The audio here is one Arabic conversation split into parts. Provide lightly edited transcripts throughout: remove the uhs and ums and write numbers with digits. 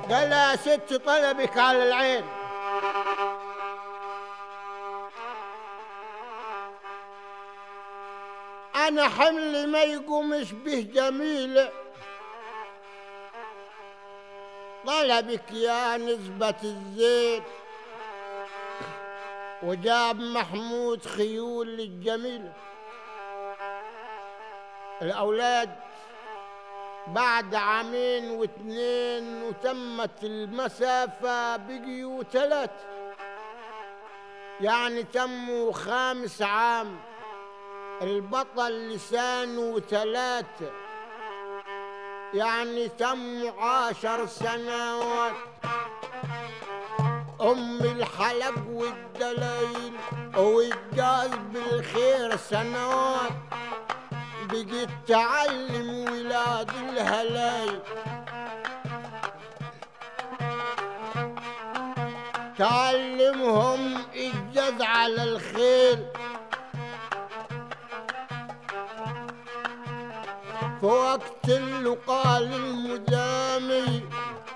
قال لها يا ست طلبك على العين. أنا حملي ما يقومش به جميلة، طلبك يا نسبة الزيت. وجاب محمود خيول للجميلة. الأولاد بعد عامين واثنين وتمت المسافة بقيوا 3، يعني تموا 5 عام. البطل لسانه 3، يعني تم 10 سنوات. أم الحلق والدليل والجاز بالخير سنوات، بقيت تعلم ولاد الهلاي، تعلمهم الجز على الخيل. في وقت اللقال المدامي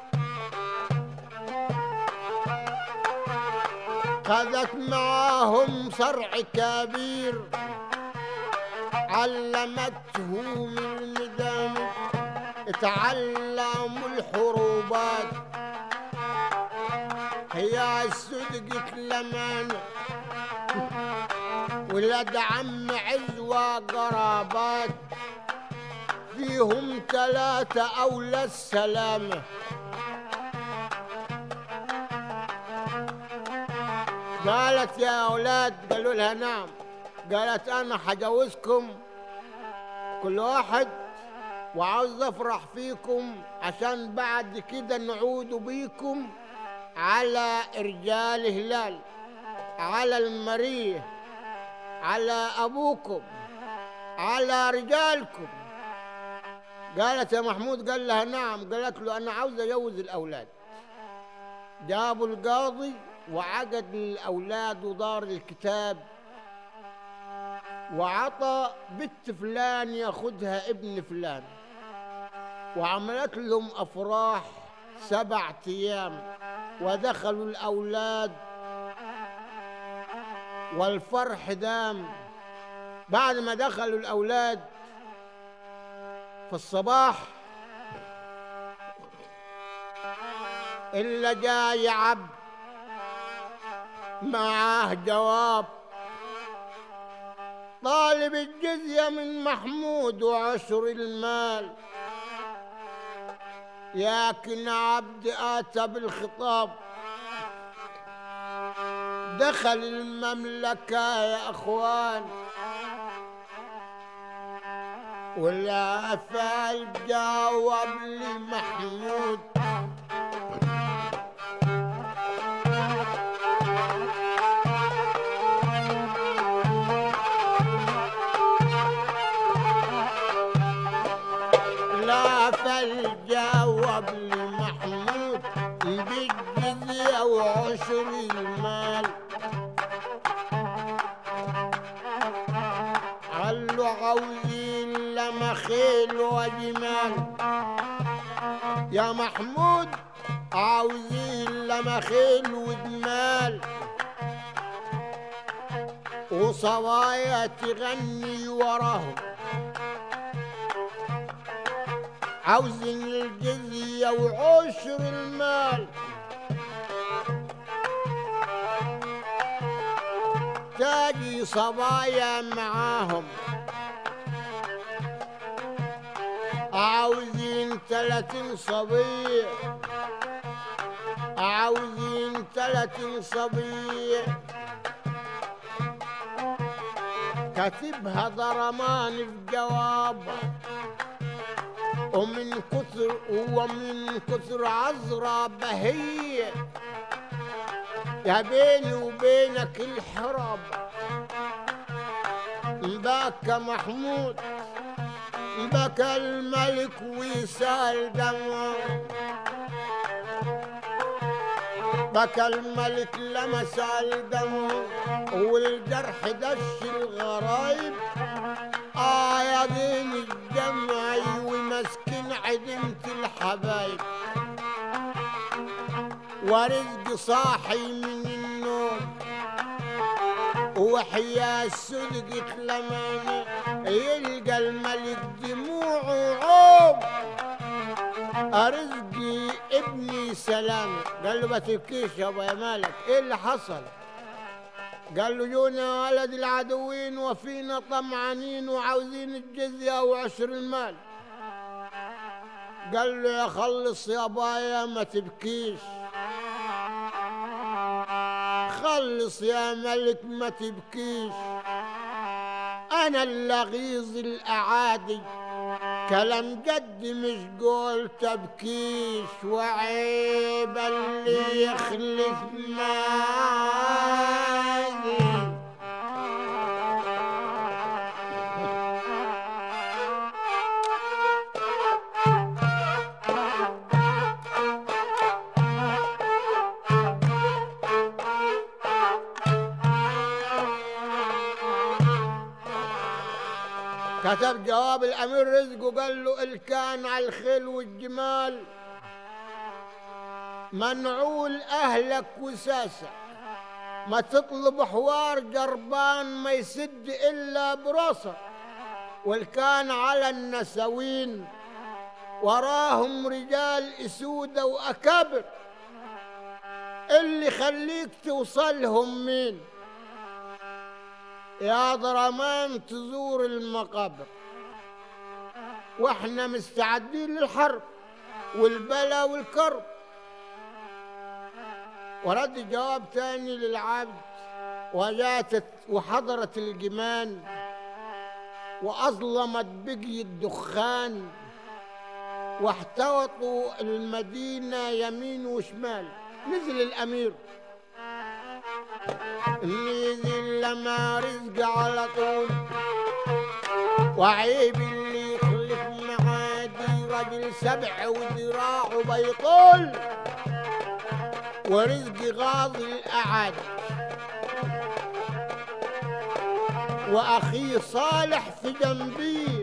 خذت معاهم صرع كبير، علمته من المدامي، تعلموا الحروبات. هي الصدق لمانة ولاد عم عزوة قرابات، فيهم 3 أولى السلامة. قالت يا أولاد، قالوا لها نعم. قالت أنا حجوزكم كل واحد، وعاوز أفرح فيكم عشان بعد كده نعود بيكم على رجال هلال، على المريه، على أبوكم، على رجالكم. قالت يا محمود، قال لها نعم. قالت له أنا عاوز أجوز الأولاد. جابوا القاضي وعقد الأولاد ودار الكتاب، وعطى بنت فلان ياخدها ابن فلان، وعملت لهم أفراح 7 أيام. ودخلوا الأولاد والفرح دام. بعد ما دخلوا الأولاد في الصباح، إلا جاي عبد معاه جواب طالب الجزية من محمود وعشر المال. لكن عبد آتى بالخطاب، دخل المملكة يا أخوان، ولا فال جاوب لمحمود. لا فال جاوب لمحمود بالجزية وعشر المال. قالوا عاوزين لما خيل وجمال يا محمود، عاوزين لما خيل وجمال، وصوايا تغني وراهم. عاوزين الجزية وعشر المال، تاجي صبايا معاهم. عاوزين 30 صبي، عاوزين 30 صبي. كاتبها ضرمان في جوابها، ومن كثر عذرة بهية، يا بيني وبينك الحرب. بكى محمود، بكى الملك وسال دمه، بكى الملك لما سال دمه، والجرح دش الغرايب. يا دين الجمعي ومسكين عدمت الحبايب. ورزق صاحي من النوم وحيا الصدق تلماني يلقى الملك دموعه عوم. رزقي ابني سلامي. قال له ما تبكيش يا ابو يا مالك، ايه اللي حصل؟ قال له جونا ولد العدوين وفينا طمعانين وعاوزين الجزية وعشر المال. قال له يا خلص يا بايا ما تبكيش، خلص يا ملك ما تبكيش، انا اللغيظ الاعادي كلام جد مش قول تبكيش، وعيب اللي يخلف مالي. كتب جواب الأمير رزقه قال له الكان على الخيل والجمال منعول أهلك وساسك، ما تطلب حوار جربان ما يسد إلا براسك، والكان على النسوين وراهم رجال أسودة وأكابر، اللي خليك توصلهم مين؟ يا ضرمان تزور المقابر واحنا مستعدين للحرب والبلا والكرب. ورد جواب تاني للعبد وجاتت وحضرت الجمان وأظلمت بقي الدخان واحتوطوا المدينة يمين وشمال. نزل الأمير نزل لما رزق على طول، وعيب اللي يخلف معادي رجل سبع وذراعه بيطول، ورزق غاضي الأعادي وأخيه صالح في جنبي،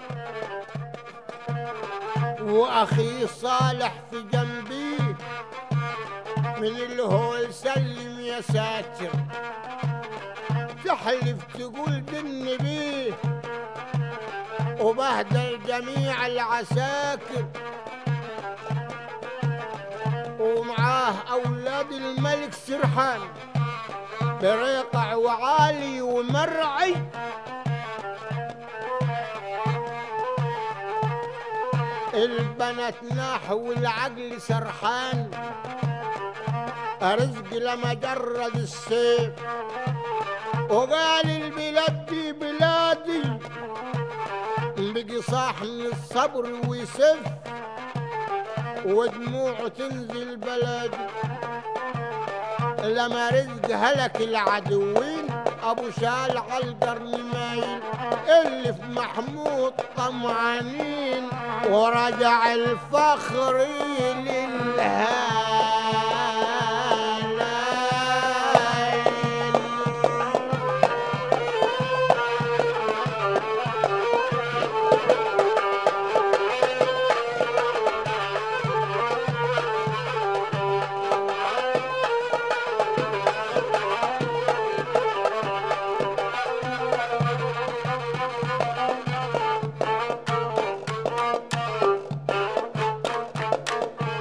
وأخيه صالح في جنبي من الهول سلم يا ساتر، تحلف تقول دن بيه وبهدل جميع العساكر، ومعاه أولاد الملك سرحان بريقع وعالي ومرعي، البنات نحو العقل سرحان. رزق لما جرد السيف وقال البلاد دي بلادي، بقي صاح من الصبر ويسف ودموعه تنزل بلادي. لما رزق هلك العدوين ابو شال على القرن مايل، اللي في محمود طمعانين ورجع الفخر للهادي.